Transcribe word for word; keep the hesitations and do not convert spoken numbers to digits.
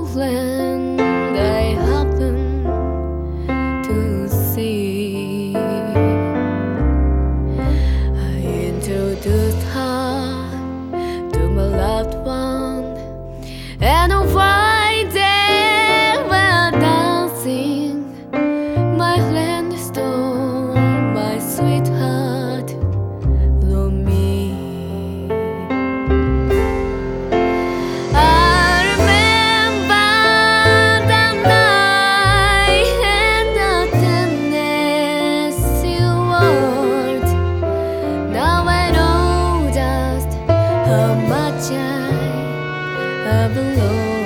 friend I happen to see. I introduced her to my loved one, and while they were dancing, my friend stole my sweetheart from me. I remember that night and the tenderness you wore. Now I know just how much I have lost.